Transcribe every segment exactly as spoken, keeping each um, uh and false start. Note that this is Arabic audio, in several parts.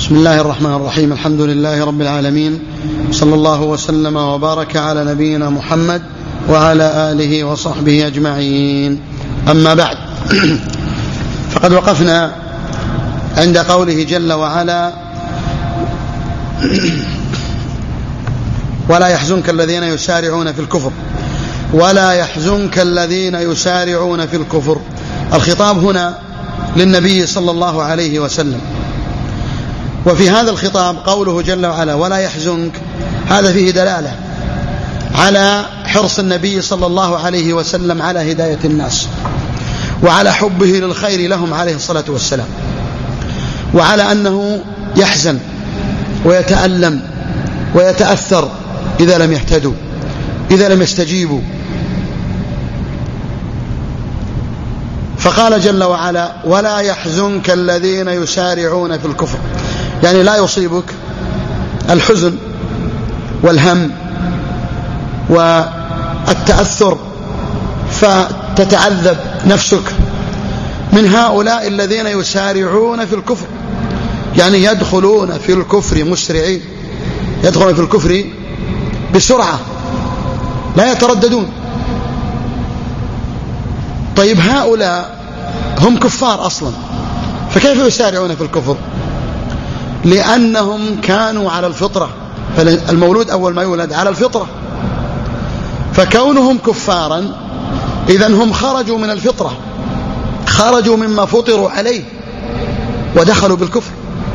بسم الله الرحمن الرحيم. الحمد لله رب العالمين، صلى الله وسلم وبارك على نبينا محمد وعلى آله وصحبه أجمعين. أما بعد، فقد وقفنا عند قوله جل وعلا: ولا يحزنك الذين يسارعون في الكفر ولا يحزنك الذين يسارعون في الكفر. الخطاب هنا للنبي صلى الله عليه وسلم، وفي هذا الخطاب قوله جل وعلا ولا يحزنك، هذا فيه دلالة على حرص النبي صلى الله عليه وسلم على هداية الناس، وعلى حبه للخير لهم عليه الصلاة والسلام، وعلى أنه يحزن ويتألم ويتأثر إذا لم يهتدوا، إذا لم يستجيبوا. فقال جل وعلا: ولا يحزنك الذين يسارعون في الكفر، يعني لا يصيبك الحزن والهم والتأثر فتتعذب نفسك من هؤلاء الذين يسارعون في الكفر، يعني يدخلون في الكفر مسرعين، يدخلون في الكفر بسرعة لا يترددون. طيب هؤلاء هم كفار أصلا، فكيف يسارعون في الكفر؟ لأنهم كانوا على الفطرة، فالمولود أول ما يولد على الفطرة، فكونهم كفارا إذن هم خرجوا من الفطرة، خرجوا مما فطروا عليه ودخلوا بالكفر.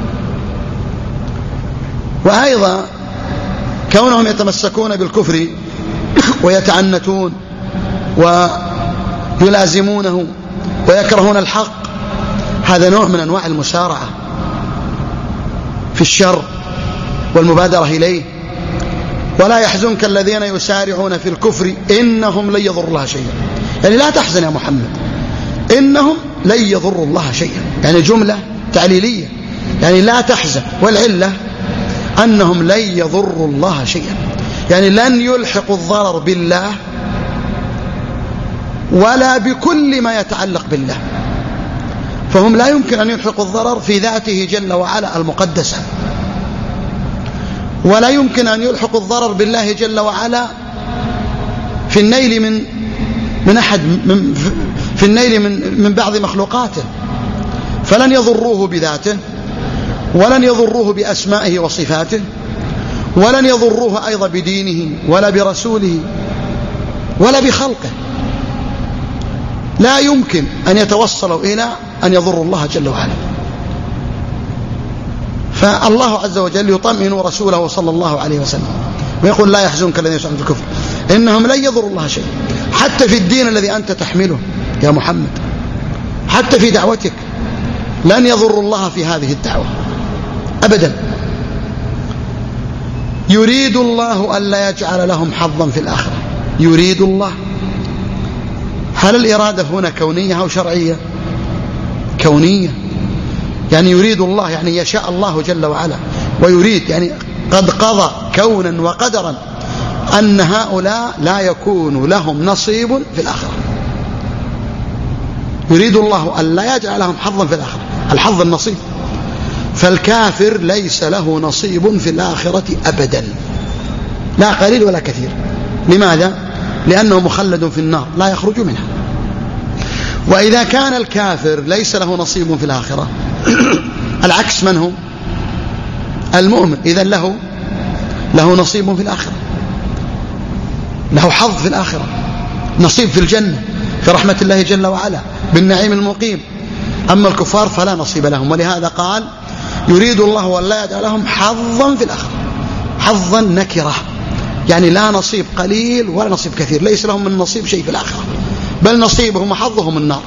وأيضا كونهم يتمسكون بالكفر ويتعنتون ويلازمونه ويكرهون الحق، هذا نوع من أنواع المسارعة في الشر والمبادرة إليه. ولا يحزنك الذين يسارعون في الكفر إنهم لن يضروا الله شيئا، يعني لا تحزن يا محمد، إنهم لن يضروا الله شيئا، يعني جملة تعليلية، يعني لا تحزن، والعلة أنهم لن يضروا الله شيئا، يعني لن يلحقوا الضرر بالله ولا بكل ما يتعلق بالله، فهم لا يمكن أن يلحقوا الضرر في ذاته جل وعلا المقدسة، ولا يمكن أن يلحقوا الضرر بالله جل وعلا في النيل من من أحد من في النيل من من بعض مخلوقاته، فلن يضروه بذاته، ولن يضروه بأسمائه وصفاته، ولن يضروه أيضا بدينه ولا برسوله ولا بخلقه. لا يمكن أن يتوصلوا إلى أن يضروا الله جل وعلا. فالله عز وجل يطمئن رسوله صلى الله عليه وسلم ويقول: لا يحزنك الذين يسارعون في الكفر إنهم لن يضروا الله شيئا. حتى في الدين الذي أنت تحمله يا محمد، حتى في دعوتك لن يضروا الله في هذه الدعوة أبدا. يريد الله ألا يجعل لهم حظا في الآخرة، يريد الله. هل الإرادة هنا كونية أو شرعية؟ كونية، يعني يريد الله، يعني يشاء الله جل وعلا ويريد، يعني قد قضى كونا وقدرا أن هؤلاء لا يكون لهم نصيب في الآخرة. يريد الله أن لا يجعل لهم حظا في الآخرة، الحظ النصيب. فالكافر ليس له نصيب في الآخرة أبدا، لا قليل ولا كثير. لماذا؟ لأنه مخلد في النار لا يخرج منها. وإذا كان الكافر ليس له نصيب في الآخرة، العكس من هو؟ المؤمن، إذن له له نصيب في الآخرة، له حظ في الآخرة، نصيب في الجنة، في رحمة الله جل وعلا، بالنعيم المقيم. أما الكفار فلا نصيب لهم. ولهذا قال: يريد الله أن لا يجعل لهم حظا في الآخرة. حظا نكرة، يعني لا نصيب قليل ولا نصيب كثير، ليس لهم من نصيب شيء في الآخرة، بل نصيبهم وحظهم النار.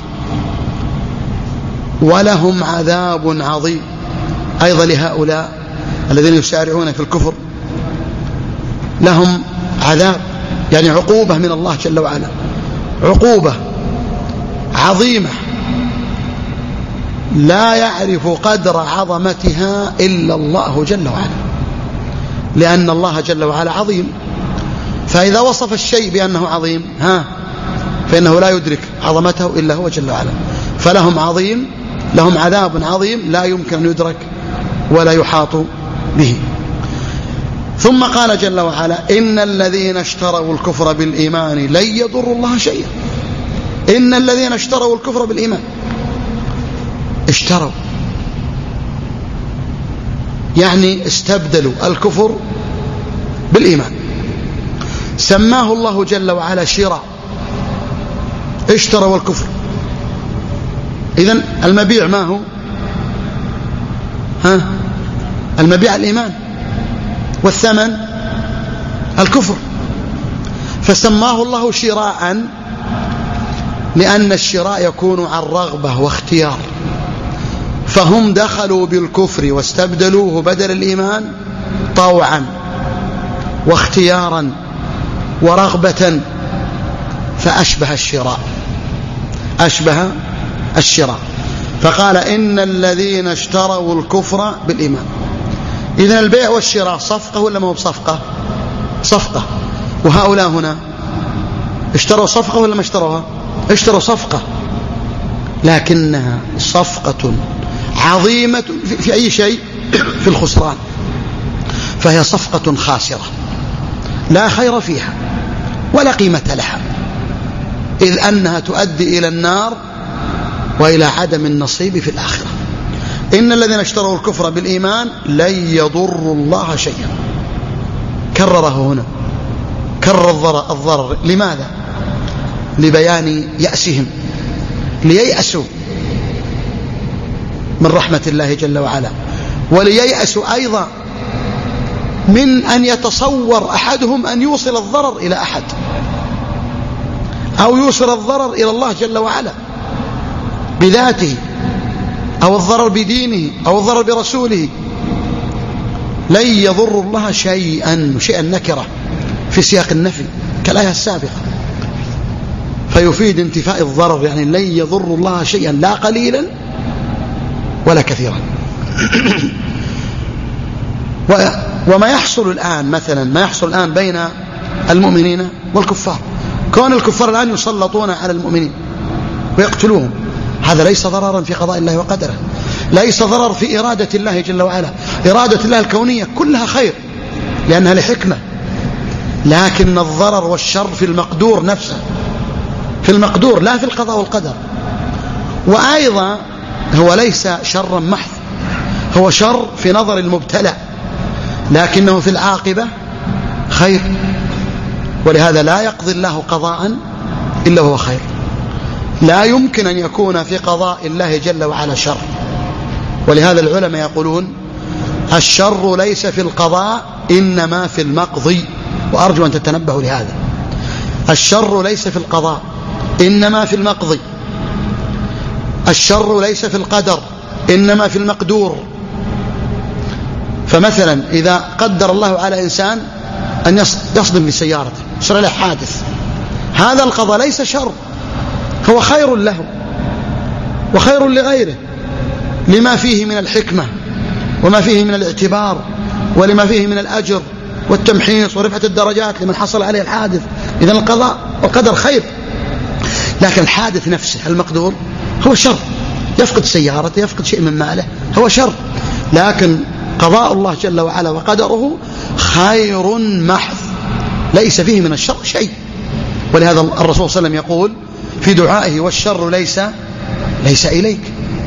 ولهم عذاب عظيم أيضا لهؤلاء الذين يسارعون في الكفر، لهم عذاب، يعني عقوبة من الله جل وعلا، عقوبة عظيمة لا يعرف قدر عظمتها إلا الله جل وعلا، لأن الله جل وعلا عظيم. فإذا وصف الشيء بأنه عظيم ها فإنه لا يدرك عظمته إلا هو جل وعلا. فلهم عظيم، لهم عذاب عظيم لا يمكن أن يدرك ولا يحاط به. ثم قال جل وعلا إن الذين اشتروا الكفر بالإيمان لن يضروا الله شيئا. إن الذين اشتروا الكفر بالإيمان، اشتروا يعني استبدلوا الكفر بالإيمان، سماه الله جل وعلا شراء، اشتروا الكفر. إذن المبيع ما هو؟ ها المبيع الإيمان، والثمن الكفر، فسماه الله شراء لأن الشراء يكون عن رغبة واختيار، فهم دخلوا بالكفر واستبدلوه بدل الإيمان طوعا واختيارا ورغبة، فأشبه الشراء، أشبه الشراء. فقال إن الذين اشتروا الكفر بالإيمان. إذن البيع والشراء صفقة ولا ما هو بصفقة؟ صفقة. وهؤلاء هنا اشتروا صفقة ولا ما اشتروها؟ اشتروا صفقة، لكنها صفقة عظيمة في أي شيء؟ في الخسران، فهي صفقة خاسرة لا خير فيها ولا قيمة لها، إذ أنها تؤدي إلى النار وإلى عدم النصيب في الآخرة. إن الذين اشتروا الكفر بالإيمان لن يضروا الله شيئا، كرره هنا، كرر الضرر, الضرر. لماذا؟ لبيان يأسهم، لييأسوا من رحمة الله جل وعلا، ولييأسوا أيضا من أن يتصور أحدهم أن يوصل الضرر إلى أحد، أو يوصل الضرر إلى الله جل وعلا بذاته، أو الضرر بدينه، أو الضرر برسوله. لن يضر الله شيئا، شيئا نكرة في سياق النفي كالآية السابقة، فيفيد انتفاء الضرر، يعني لن يضر الله شيئا لا قليلا ولا كثيرا. وما يحصل الآن مثلا، ما يحصل الآن بين المؤمنين والكفار، كون الكفار الآن يسلطون على المؤمنين ويقتلوهم، هذا ليس ضررا في قضاء الله وقدره، ليس ضرر في إرادة الله جل وعلا. إرادة الله الكونية كلها خير لأنها لحكمة، لكن الضرر والشر في المقدور نفسه، في المقدور لا في القضاء والقدر. وأيضا هو ليس شرا محض، هو شر في نظر المبتلى، لكنه في العاقبة خير، ولهذا لا يقضي الله قضاء إلا هو خير. لا يمكن أن يكون في قضاء الله جل وعلا شر، ولهذا العلماء يقولون الشر ليس في القضاء إنما في المقضي، وأرجو أن تتنبهوا لهذا. الشر ليس في القضاء إنما في المقضي، الشر ليس في القدر إنما في المقدور. فمثلا إذا قدر الله على إنسان أن يصدم بسيارته، يصير له حادث، هذا القضاء ليس شر، هو خير له وخير لغيره، لما فيه من الحكمة وما فيه من الاعتبار ولما فيه من الأجر والتمحيص ورفعة الدرجات لمن حصل عليه الحادث. إذن القضاء والقدر خير، لكن الحادث نفسه المقدور هو شر، يفقد سيارته، يفقد شيء من ماله، هو شر. لكن قضاء الله جل وعلا وقدره خير محض، ليس فيه من الشر شيء. ولهذا الرسول صلى الله عليه وسلم يقول في دعائه والشر ليس ليس إليك.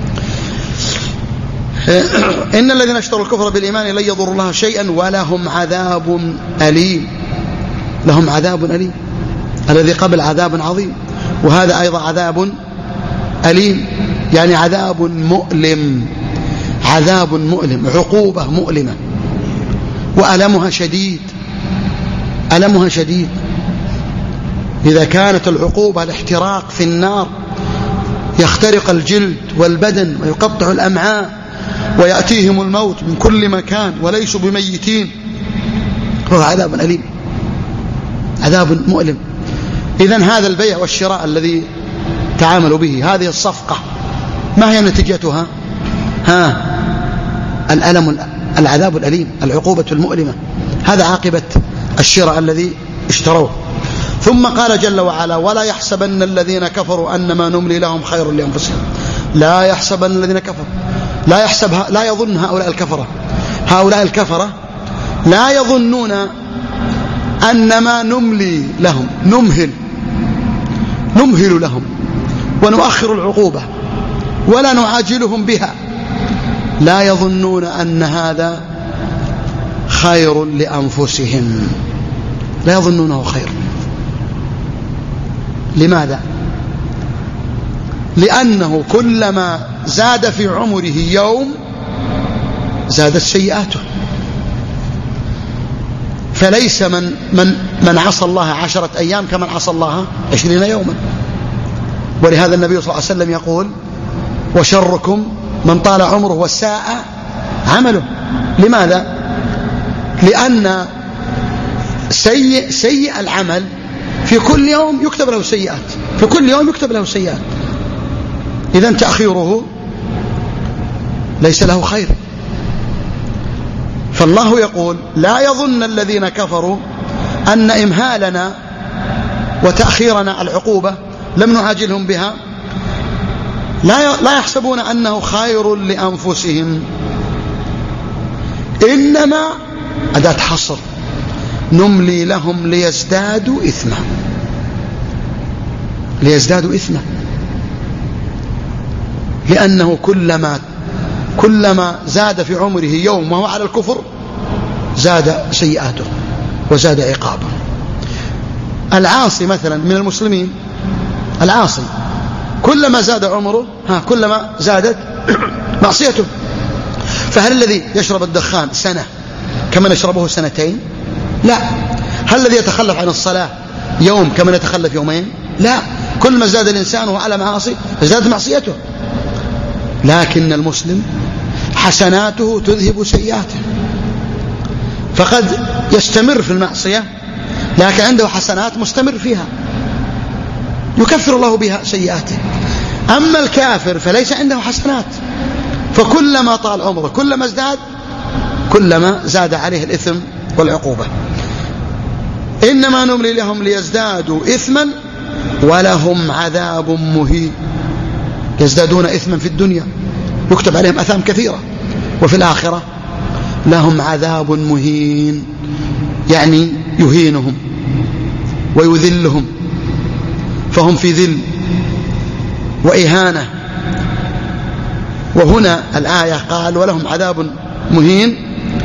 إن الذين اشتروا الكفر بالإيمان لن يضروا الله شيئا ولهم عذاب أليم. لهم عذاب أليم، الذي قبل عذاب عظيم، وهذا أيضا عذاب أليم، يعني عذاب مؤلم، عذاب مؤلم، عقوبة مؤلمة، وألمها شديد، ألمها شديد. إذا كانت العقوبة الاحتراق في النار، يخترق الجلد والبدن ويقطع الأمعاء ويأتيهم الموت من كل مكان وليسوا بميتين، هو عذاب أليم، عذاب مؤلم. إذن هذا البيع والشراء الذي تعاملوا به، هذه الصفقة، ما هي نتيجتها؟ ها الألم، العذاب الأليم، العقوبة المؤلمة، هذا عاقبة الشراء الذي اشتروه. ثم قال جل وعلا ولا يحسبن الذين كفروا أنما نملي لهم خير لأنفسهم لا يحسبن الذين كفروا لا يحسب لا يظن هؤلاء الكفرة هؤلاء الكفرة لا يظنون أنما نملي لهم نمهل نمهل لهم ونؤخر العقوبة ولا نعاجلهم بها، لا يظنون أن هذا خير لأنفسهم، لا يظنونه خير. لماذا؟ لأنه كلما زاد في عمره يوم زادت سيئاته، فليس من, من, من عصى الله عشرة أيام كمن عصى الله عشرين يوما. ولهذا النبي صلى الله عليه وسلم يقول وشركم من طال عمره والساء عمله. لماذا؟ لأن سيء, سيء العمل في كل يوم يكتب له سيئات، في كل يوم يكتب له سيئات، إذن تأخيره ليس له خير. فالله يقول لا يظن الذين كفروا أن إمهالنا وتأخيرنا العقوبة لم نعاجلهم بها، لا لا يحسبون أنه خير لأنفسهم، إنما أداة حصر نملي لهم ليزدادوا إثما ليزدادوا إثما لأنه كلما كلما زاد في عمره يوم وهو على الكفر زاد سيئاته وزاد عقابه. العاصي مثلا من المسلمين، العاصي كلما زاد عمره ها كلما زادت معصيته. فهل الذي يشرب الدخان سنة كمن يشربه سنتين؟ لا. هل الذي يتخلف عن الصلاة يوم كمن يتخلف يومين؟ لا. كل ما زاد الإنسان وهو على معاصي زادت معصيته. لكن المسلم حسناته تذهب سيئاته، فقد يستمر في المعصية لكن عنده حسنات مستمر فيها يكفر الله بها سيئاته. أما الكافر فليس عنده حسنات، فكلما طال عمره كلما ازداد كلما زاد عليه الإثم والعقوبة. إنما نملي لهم ليزدادوا إثما ولهم عذاب مهين. يزدادون إثما في الدنيا يكتب عليهم أثام كثيرة، وفي الآخرة لهم عذاب مهين، يعني يهينهم ويذلهم، فهم في ذل وإهانة. وهنا الآية قال ولهم عذاب مهين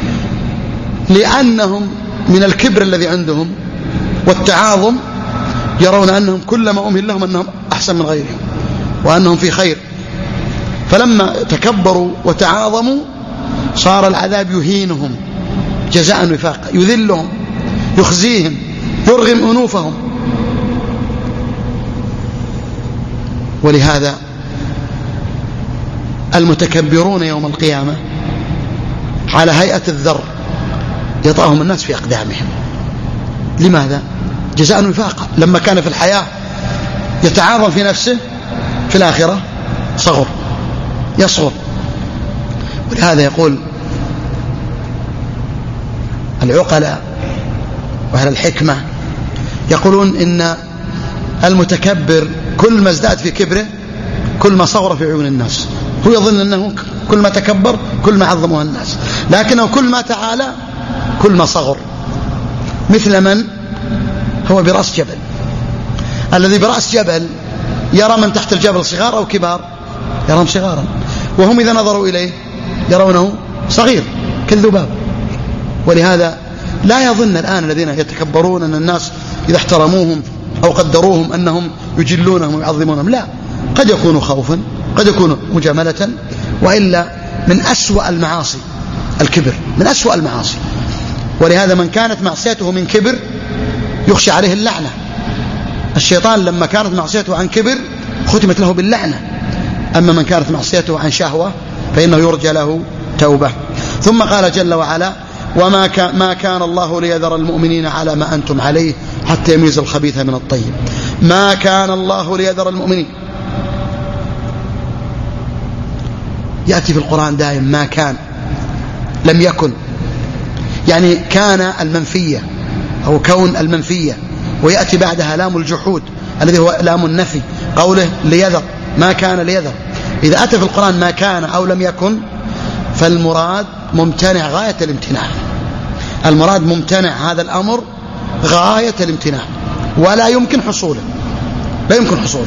لأنهم من الكبر الذي عندهم والتعاظم يرون أنهم كلما أمهل لهم أنهم أحسن من غيرهم وأنهم في خير، فلما تكبروا وتعاظموا صار العذاب يهينهم جزاء وفاقا، يذلهم يخزيهم يرغم أنوفهم. ولهذا المتكبرون يوم القيامة على هيئة الذر يطأهم الناس في أقدامهم. لماذا؟ جزاء وفاقا. لما كان في الحياة يتعاظم في نفسه في الآخرة صغر يصغر. ولهذا يقول العقلاء وأهل الحكمة يقولون إن المتكبر كل ما ازداد في كبره كل ما صغر في عيون الناس. هو يظن أنه كل ما تكبر كل ما عظمه الناس، لكنه كل ما تعالى كل ما صغر. مثل من هو برأس جبل، الذي برأس جبل يرى من تحت الجبل صغار أو كبار، يراهم صغارا، وهم إذا نظروا إليه يرونه صغير كالذباب. ولهذا لا يظن الآن الذين يتكبرون أن الناس إذا احترموهم أو قدروهم أنهم يجلونهم ويعظمونهم، لا، قد يكونوا خوفا قد يكونوا مجاملة، وإلا من أسوأ المعاصي الكبر، من أسوأ المعاصي. ولهذا من كانت معصيته من كبر يخشى عليه اللعنة. الشيطان لما كانت معصيته عن كبر ختمت له باللعنة، أما من كانت معصيته عن شهوة فإنه يرجى له توبة. ثم قال جل وعلا وما كان, ما كان الله ليذر المؤمنين على ما أنتم عليه حتى يميز الخبيث من الطيب. ما كان الله ليذر المؤمنين، يأتي في القرآن دائم ما كان، لم يكن، يعني كان المنفية أو كون المنفية، ويأتي بعدها لام الجحود الذي هو لام النفي، قوله ليذر ما كان ليذر، إذا أتى في القرآن ما كان أو لم يكن فالمراد ممتنع غاية الامتناع، المراد ممتنع هذا الأمر غاية الامتناع ولا يمكن حصوله، لا يمكن حصوله.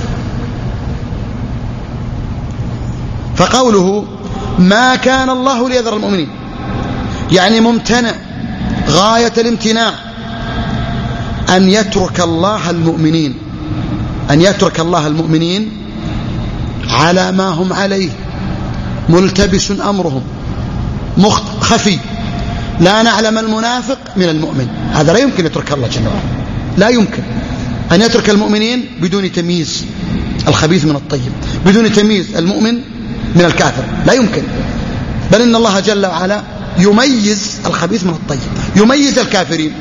فقوله ما كان الله ليذر المؤمنين يعني ممتنع غاية الامتناع أن يترك الله المؤمنين أن يترك الله المؤمنين على ما هم عليه ملتبس أمرهم خفي، لا نعلم المنافق من المؤمن، هذا لا يمكن يترك الله جل وعلا، لا يمكن أن يترك المؤمنين بدون تمييز الخبيث من الطيب، بدون تمييز المؤمن من الكافر، لا يمكن. بل إن الله جل وعلا يميز الخبيث من الطيب، يميز الكافرين.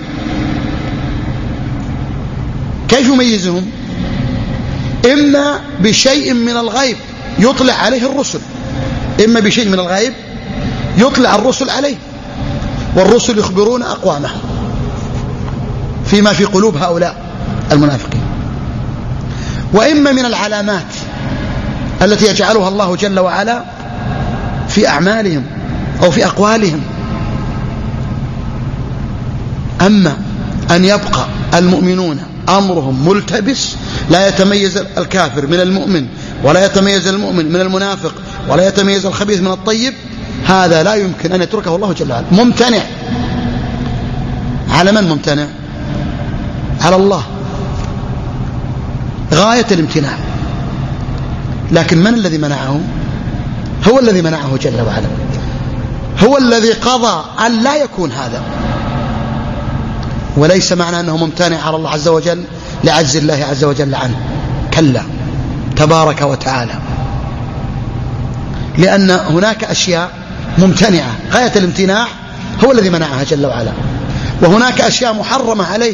كيف يميزهم؟ إما بشيء من الغيب يطلع عليه الرسل، إما بشيء من الغيب يطلع الرسل عليه، والرسل يخبرون أقوامهم فيما في قلوب هؤلاء المنافقين، وإما من العلامات التي يجعلها الله جل وعلا في أعمالهم أو في أقوالهم. أما أن يبقى المؤمنون أمرهم ملتبس، لا يتميز الكافر من المؤمن ولا يتميز المؤمن من المنافق ولا يتميز الخبيث من الطيب، هذا لا يمكن أن يتركه الله جل وعلا، ممتنع. على من ممتنع؟ على الله غاية الامتناع. لكن من الذي منعه؟ هو الذي منعه جل وعلا، هو الذي قضى أن لا يكون هذا. وليس معنى أنه ممتنع على الله عز وجل لعجز الله عز وجل عنه، كلا تبارك وتعالى، لأن هناك أشياء ممتنعة غاية الامتناع هو الذي منعها جل وعلا، وهناك أشياء محرمة عليه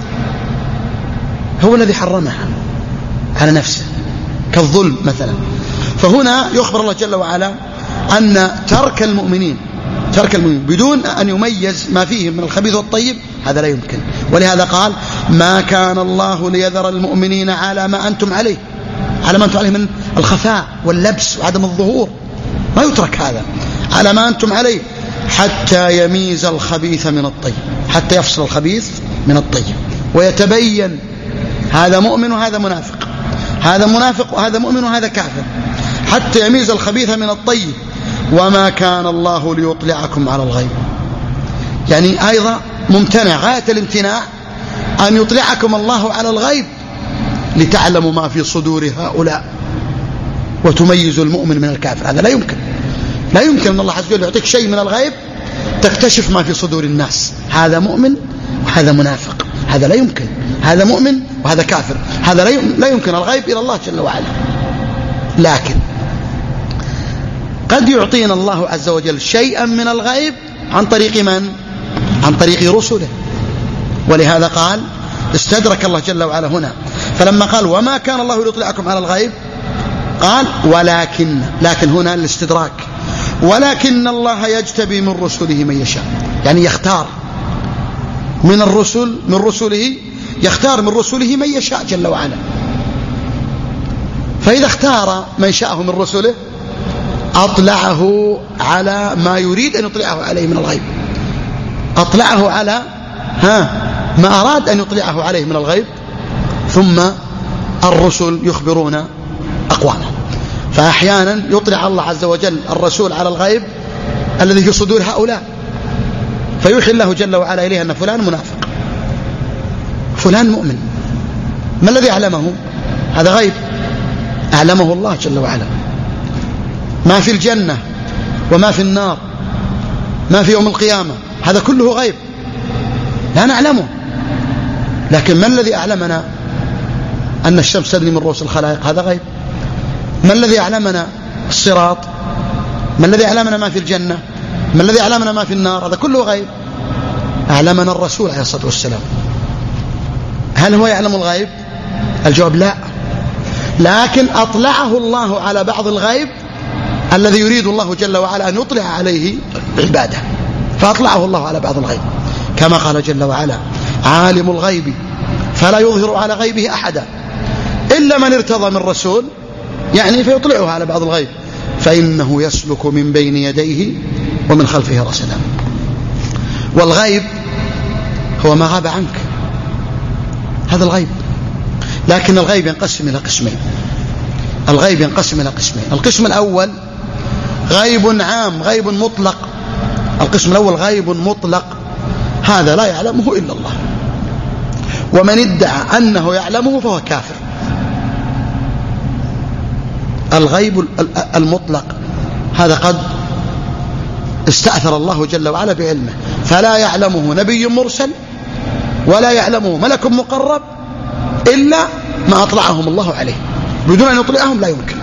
هو الذي حرمها على نفسه كالظلم مثلا. فهنا يخبر الله جل وعلا أن ترك المؤمنين ترك المؤمنين بدون أن يميز ما فيهم من الخبيث والطيب هذا لا يمكن. ولهذا قال ما كان الله ليذر المؤمنين على ما أنتم عليه، على ما أنتم عليه من الخفاء واللبس وعدم الظهور، ما يترك هذا، على ما أنتم عليه حتى يميز الخبيث من الطيب، حتى يفصل الخبيث من الطيب ويتبين هذا مؤمن وهذا منافق، هذا منافق وهذا مؤمن وهذا كافر، حتى يميز الخبيث من الطيب. وما كان الله ليطلعكم على الغيب، يعني أيضا ممتنع غاية الامتناع أن يطلعكم الله على الغيب لتعلموا ما في صدور هؤلاء وتميزوا المؤمن من الكافر، هذا لا يمكن. لا يمكن أن الله عز وجل يعطيك شيء من الغيب تكتشف ما في صدور الناس، هذا مؤمن وهذا منافق، هذا لا يمكن، هذا مؤمن وهذا كافر، هذا لا يمكن. الغيب إلى الله جل وعلا. لكن قد يعطينا الله عز وجل شيئا من الغيب عن طريق من؟ عن طريق رسله. ولهذا قال استدرك الله جل وعلا هنا، فلما قال وما كان الله ليطلعكم على الغيب قال ولكن، لكن هنا الاستدراك، ولكن الله يجتبي من رسله من يشاء، يعني يختار من الرسل، من رسله يختار من رسله من يشاء جل وعلا. فإذا اختار من شاءه من رسله أطلعه على ما يريد أن يطلعه عليه من الغيب، أطلعه على ها ما أراد أن يطلعه عليه من الغيب، ثم الرسل يخبرون أقوامهم. فأحيانا يطلع الله عز وجل الرسول على الغيب الذي في صدور هؤلاء، فيوحي الله جل وعلا إليه أن فلان منافق، فلان مؤمن. ما الذي أعلمه؟ هذا غيب أعلمه الله جل وعلا. ما في الجنة وما في النار، ما في يوم القيامة، هذا كله غيب لا نعلمه. لكن ما الذي أعلمنا أن الشمس تدني من رؤوس الخلائق؟ هذا غيب. ما الذي أعلمنا الصراط؟ ما الذي أعلمنا ما في الجنة؟ ما الذي أعلمنا ما في النار؟ هذا كله غيب أعلمنا الرسول عليه الصلاة والسلام. هل هو يعلم الغيب؟ الجواب لا، لكن أطلعه الله على بعض الغيب الذي يريد الله جل وعلا أن يطلع عليه عباده، فأطلعه الله على بعض الغيب، كما قال جل وعلا عالم الغيب فلا يظهر على غيبه أحدا إلا من ارتضى من رسول، يعني فيطلعه على بعض الغيب. فإنه يسلك من بين يديه ومن خلفه رصدا. والغيب هو ما غاب عنك، هذا الغيب. لكن الغيب ينقسم إلى قسمين. الغيب ينقسم إلى قسمين. القسم الأول غيب عام، غيب مطلق. القسم الأول غيب مطلق، هذا لا يعلمه إلا الله، ومن ادعى أنه يعلمه فهو كافر. الغيب المطلق هذا قد استأثر الله جل وعلا بعلمه، فلا يعلمه نبي مرسل ولا يعلمه ملك مقرب إلا ما أطلعهم الله عليه، بدون أن يطلعهم لا يمكن.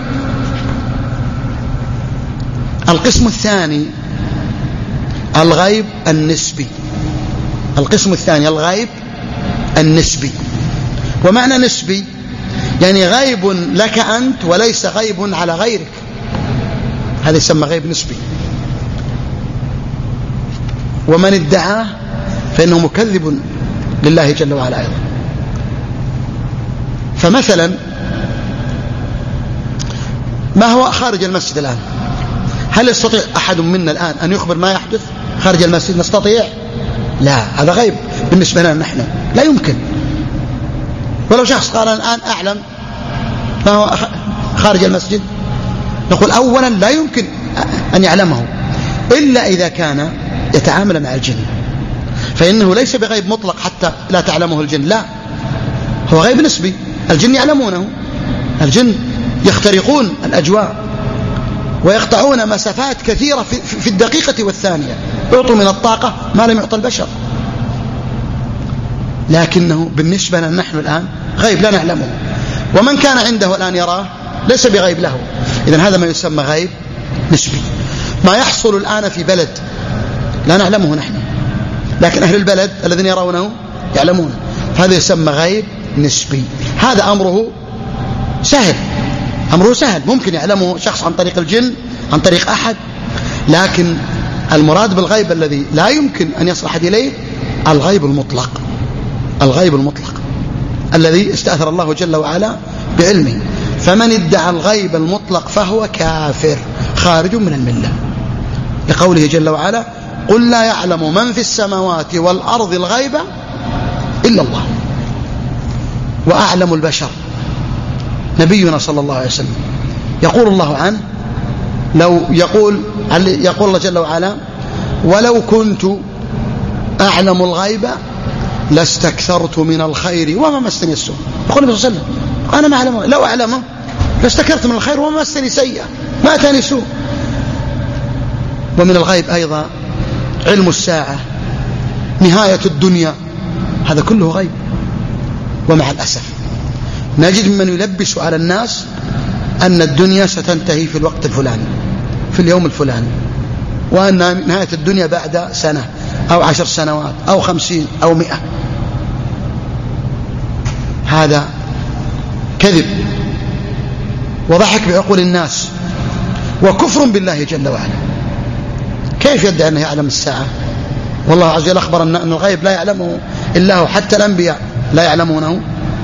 القسم الثاني الغيب النسبي. القسم الثاني الغيب النسبي. ومعنى نسبي يعني غيب لك أنت وليس غيب على غيرك، هذا يسمى غيب نسبي. ومن ادعاه فإنه مكذب لله جل وعلا أيضا. فمثلا ما هو خارج المسجد الآن؟ هل يستطيع أحد منا الآن أن يخبر ما يحدث خارج المسجد؟ نستطيع؟ لا، هذا غيب بالنسبة لنا نحن، لا يمكن. ولو شخص قال الآن أعلم ما هو خارج المسجد، نقول أولا لا يمكن أن يعلمه إلا إذا كان يتعامل مع الجن، فإنه ليس بغيب مطلق حتى لا تعلمه الجن، لا، هو غيب نسبي. الجن يعلمونه، الجن يخترقون الأجواء ويقطعون مسافات كثيرة في الدقيقة والثانية، يعطوا من الطاقة ما لم يعطى البشر، لكنه بالنسبة لنا نحن الآن غيب لا نعلمه. ومن كان عنده الآن يراه ليس بغيب له. إذن هذا ما يسمى غيب نسبي. ما يحصل الآن في بلد لا نعلمه نحن، لكن أهل البلد الذين يرونه يعلمون، هذا يسمى غيب نسبي. هذا أمره سهل، أمره سهل، ممكن يعلمه شخص عن طريق الجن، عن طريق أحد. لكن المراد بالغيب الذي لا يمكن أن يصل أحد إليه الغيب المطلق، الغيب المطلق الذي استأثر الله جل وعلا بعلمه. فمن ادعى الغيب المطلق فهو كافر خارج من الملة، لقوله جل وعلا قل لا يعلم من في السماوات والأرض الغيب إلا الله، وأعلم البشر نبينا صلى الله عليه وسلم. يقول الله عنه لو يقول يقول الله جل وعلا ولو كنت أعلم الغيب لاستكثرت من الخير وما مسني السوء. يقول النبي صلى الله عليه وسلم أنا ما أعلمه، لو أعلمه لاستكثرت من الخير وما مسني سيئة، ما أتاني سوء. ومن الغيب أيضا علم الساعة، نهاية الدنيا، هذا كله غيب. ومع الأسف نجد من يلبس على الناس أن الدنيا ستنتهي في الوقت الفلاني، في اليوم الفلاني، وأن نهاية الدنيا بعد سنة أو عشر سنوات أو خمسين أو مئة. هذا كذب وضحك بعقول الناس وكفر بالله جل وعلا. كيف يدعي أنه يعلم الساعة؟ والله عز وجل أخبر أن الغيب لا يعلمه إلا هو، حتى الأنبياء لا يعلمونه.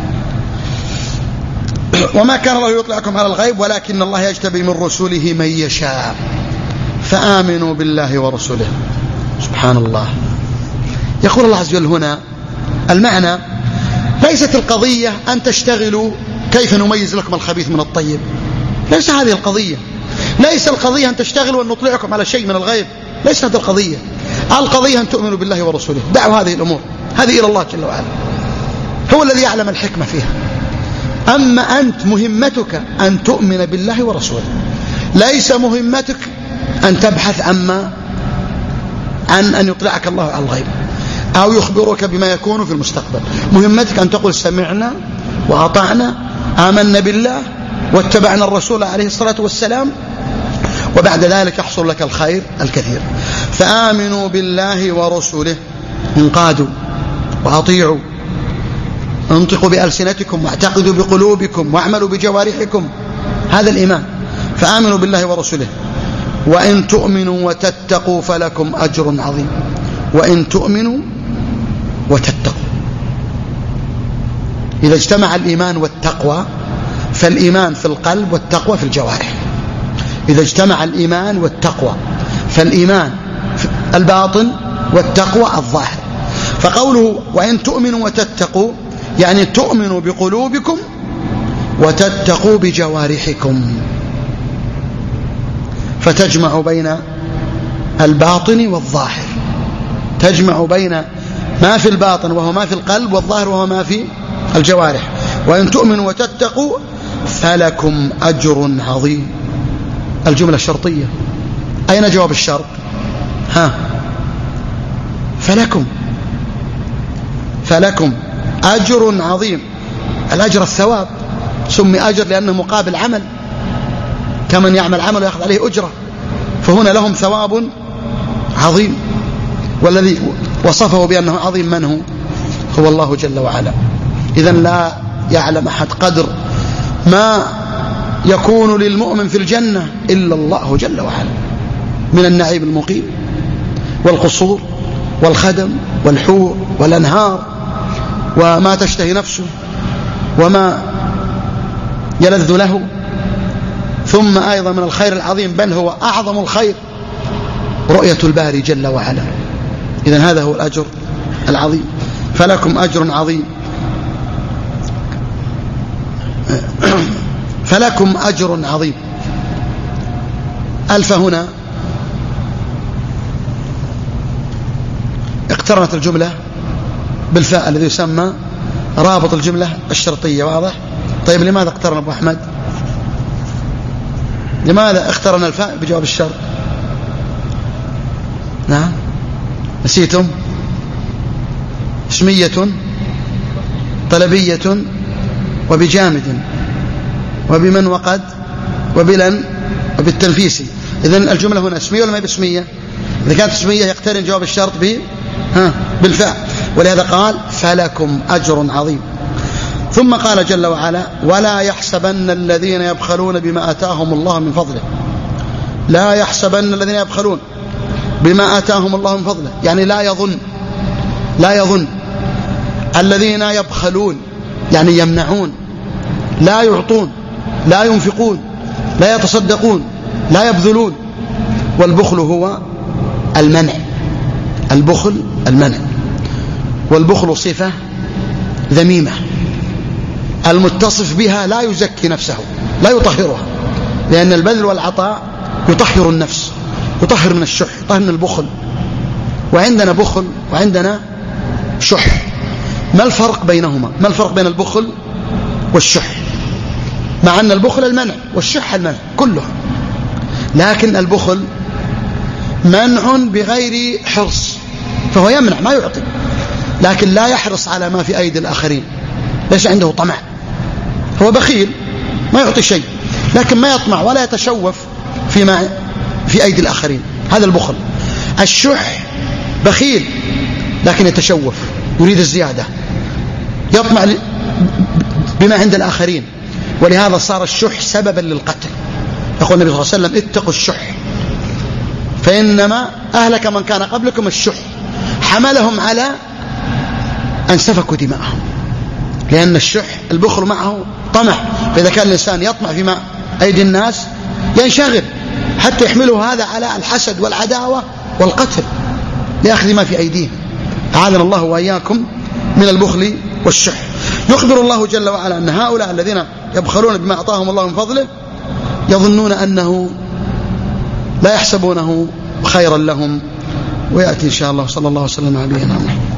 وما كان الله يطلعكم على الغيب ولكن الله يجتبي من رسوله من يشاء فآمنوا بالله ورسوله. سبحان الله. يقول الله عز وجل هنا المعنى ليست القضية أن تشتغلوا كيف نميز لكم الخبيث من الطيب، ليس هذه القضية. ليس القضية أن تشتغلوا أن نطلعكم على شيء من الغيب، ليس هذه القضية. القضية أن تؤمنوا بالله ورسوله. دعوا هذه الأمور هذه إلى الله جل وعلا، هو الذي يعلم الحكمة فيها. أما أنت مهمتك أن تؤمن بالله ورسوله، ليس مهمتك أن تبحث عما عن أن يطلعك الله على الغيب أو يخبرك بما يكون في المستقبل. مهمتك أن تقول سمعنا وأطعنا، آمنا بالله واتبعنا الرسول عليه الصلاة والسلام، وبعد ذلك يحصل لك الخير الكثير. فآمنوا بالله ورسوله، انقادوا وأطيعوا، انطقوا بألسنتكم واعتقدوا بقلوبكم واعملوا بجوارحكم، هذا الإيمان. فآمنوا بالله ورسوله. وإن تؤمنوا وتتقوا فلكم أجر عظيم. وإن تؤمنوا وتتقوا، إذا اجتمع الإيمان والتقوى فالإيمان في القلب والتقوى في الجوارح. إذا اجتمع الإيمان والتقوى، فالإيمان الباطن والتقوى الظاهر. فقوله وإن تؤمنوا وتتقوا يعني تؤمنوا بقلوبكم وتتقوا بجوارحكم، فتجمع بين الباطن والظاهر، تجمع بين ما في الباطن وهو ما في القلب، والظاهر وهو ما في الجوارح. وإن تؤمنوا وتتقوا فلكم أجر عظيم. الجملة الشرطية، أين جواب الشرط؟ ها فلكم، فلكم أجر عظيم. الأجر الثواب، سمي أجر لأنه مقابل عمل، كمن يعمل عمل ويأخذ عليه أجرة، فهنا لهم ثواب عظيم. والذي وصفه بأنه عظيم من هو؟ هو الله جل وعلا. إذن لا يعلم أحد قدر ما يكون للمؤمن في الجنة إلا الله جل وعلا، من النعيم المقيم والقصور والخدم والحور والأنهار وما تشتهي نفسه وما يلذ له، ثم أيضا من الخير العظيم بل هو أعظم الخير رؤية الباري جل وعلا. إذن هذا هو الأجر العظيم. فلكم أجر عظيم، فلكم أجر عظيم. ألف هنا اقترنت الجملة بالفاء الذي يسمى رابط الجملة الشرطية. واضح؟ طيب لماذا اقترن أبو أحمد؟ لماذا اقترن الفاء بجواب الشرط؟ نعم نسيتم؟ اسمية طلبية وبجامد وبمن وقد وبلن وبالتنفيس. إذن الجملة هنا اسمية ولا ما باسمية؟ إذا كانت اسمية يقترن جواب الشرط ب ها بالفاء، ولهذا قال فلكم أجر عظيم. ثم قال جل وعلا ولا يحسبن الذين يبخلون بما آتاهم الله من فضله. لا يحسبن الذين يبخلون بما آتاهم الله من فضله، يعني لا يظن، لا يظن الذين يبخلون يعني يمنعون، لا يعطون، لا ينفقون، لا يتصدقون، لا يبذلون. والبخل هو المنع، البخل المنع، والبخل صفة ذميمة، المتصف بها لا يزكي نفسه، لا يطهرها، لأن البذل والعطاء يطهر النفس، يطهر من الشح، يطهر من البخل. وعندنا بخل وعندنا شح. ما الفرق بينهما؟ ما الفرق بين البخل والشح؟ مع أن البخل المنع والشح المنع كله، لكن البخل منع بغير حرص، فهو يمنع ما يعطي، لكن لا يحرص على ما في أيدي الآخرين، ليس عنده طمع، هو بخيل ما يعطي شيء، لكن ما يطمع ولا يتشوف فيما في أيدي الآخرين، هذا البخل. الشح بخيل لكن يتشوف، يريد الزيادة، يطمع بما عند الآخرين، ولهذا صار الشح سببا للقتل. يقول النبي صلى الله عليه وسلم اتقوا الشح فإنما أهلك من كان قبلكم الشح، حملهم على أن سفكوا دماءهم، لأن الشح البخل معه طمع، فإذا كان الإنسان يطمع فيما أيدي الناس ينشغل حتى يحمله هذا على الحسد والعداوة والقتل لأخذ ما في أيديهم. أعاذنا الله وإياكم من البخل والشح. يخبر الله جل وعلا أن هؤلاء الذين يبخلون بما أعطاهم الله من فضله يظنون أنه لا يحسبونه خيرا لهم، ويأتي إن شاء الله. صلى الله وسلم على نبينا محمد.